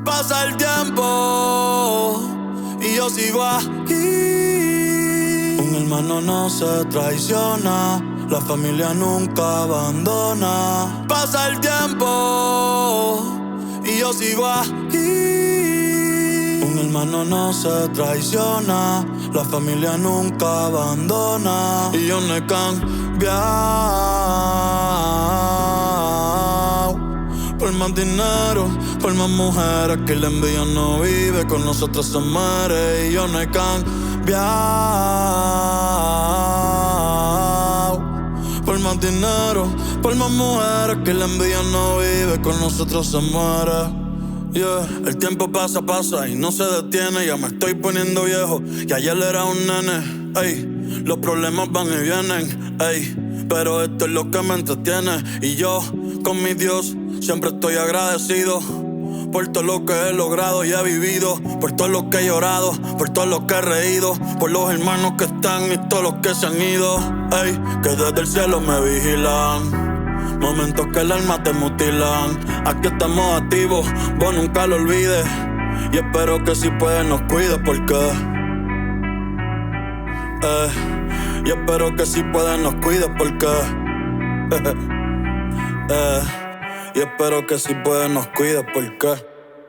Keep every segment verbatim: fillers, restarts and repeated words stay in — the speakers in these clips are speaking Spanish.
Pasa el tiempo y yo sigo aquí. Un hermano no se traiciona, la familia nunca abandona. Pasa el tiempo y yo sigo aquí. Un hermano no se traiciona, la familia nunca abandona. Y yo no he cambiado. Por más dinero, por más mujeres, que la envidia no vive, con nosotros se muere. Y yo no he cambiado. Por más dinero, por más mujeres, que la envidia no vive, con nosotros se muere. Yeah. El tiempo pasa, pasa y no se detiene. Ya me estoy poniendo viejo y ayer era un nene. Ey, los problemas van y vienen, ey, pero esto es lo que me entretiene. Y yo, con mi Dios, siempre estoy agradecido por todo lo que he logrado y he vivido, por todo lo que he llorado, por todo lo que he reído, por los hermanos que están y todos los que se han ido. Ey, que desde el cielo me vigilan, momentos que el alma te mutilan. Aquí estamos activos, vos nunca lo olvides. Y espero que si puedes nos cuides porque eh, Y espero que si puedes nos cuides porque eh, Y espero que si puedes nos cuides porque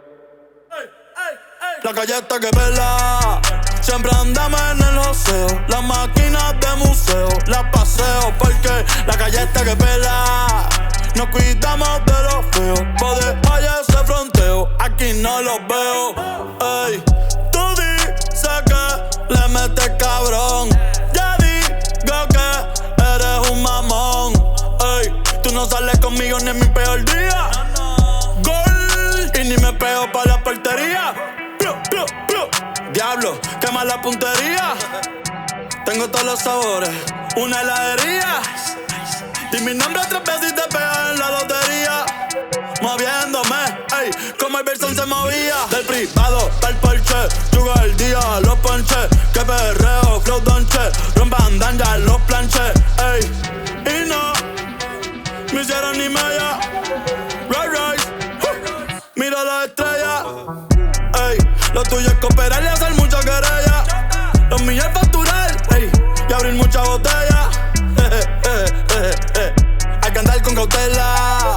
la calle está que pela, siempre andamos en el joseo. Las máquinas de museo, las paseo porque la calle está que pela. Nos cuidamos de los feos, poder allá ese fronteo, aquí no los veo. Ey, tú dices que le metes cabrón, ya digo que eres un mamón. Ey, tú no sales conmigo ni en mi peor día. Gol, y ni me pego pa' la portería. Diablo, quema la puntería. Tengo todos los sabores, una heladería. Y mi nombre tres veces y te pega en la lotería. Moviéndome, ey, como el Verson se movía. Del privado pa'l Porsche, yugo el día, los ponches. Que perreo, flow donche, rompan ya los planches, ey. Y no me hicieron ni media. Right, right, uh, mira la estrella. Ey, lo tuyo es cooperar y hacer mucha querella. Los míos es facturar, ey, y abrir mucha botella. Eh, eh, eh, eh. Hay que andar con cautela.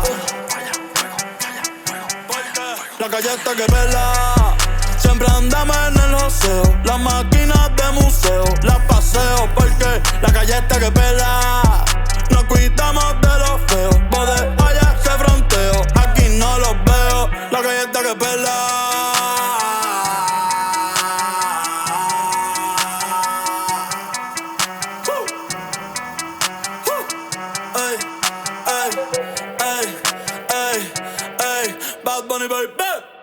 La calle está que pela, siempre andamos en el joseo. Las máquinas de museo, las paseo porque la calle está que pela. Nos cuidamos de los feos, poder allá ese fronteo, aquí no los veo. La calle está que pela. Ey, ey, ey, ey, ey, Bad Bunny, baby.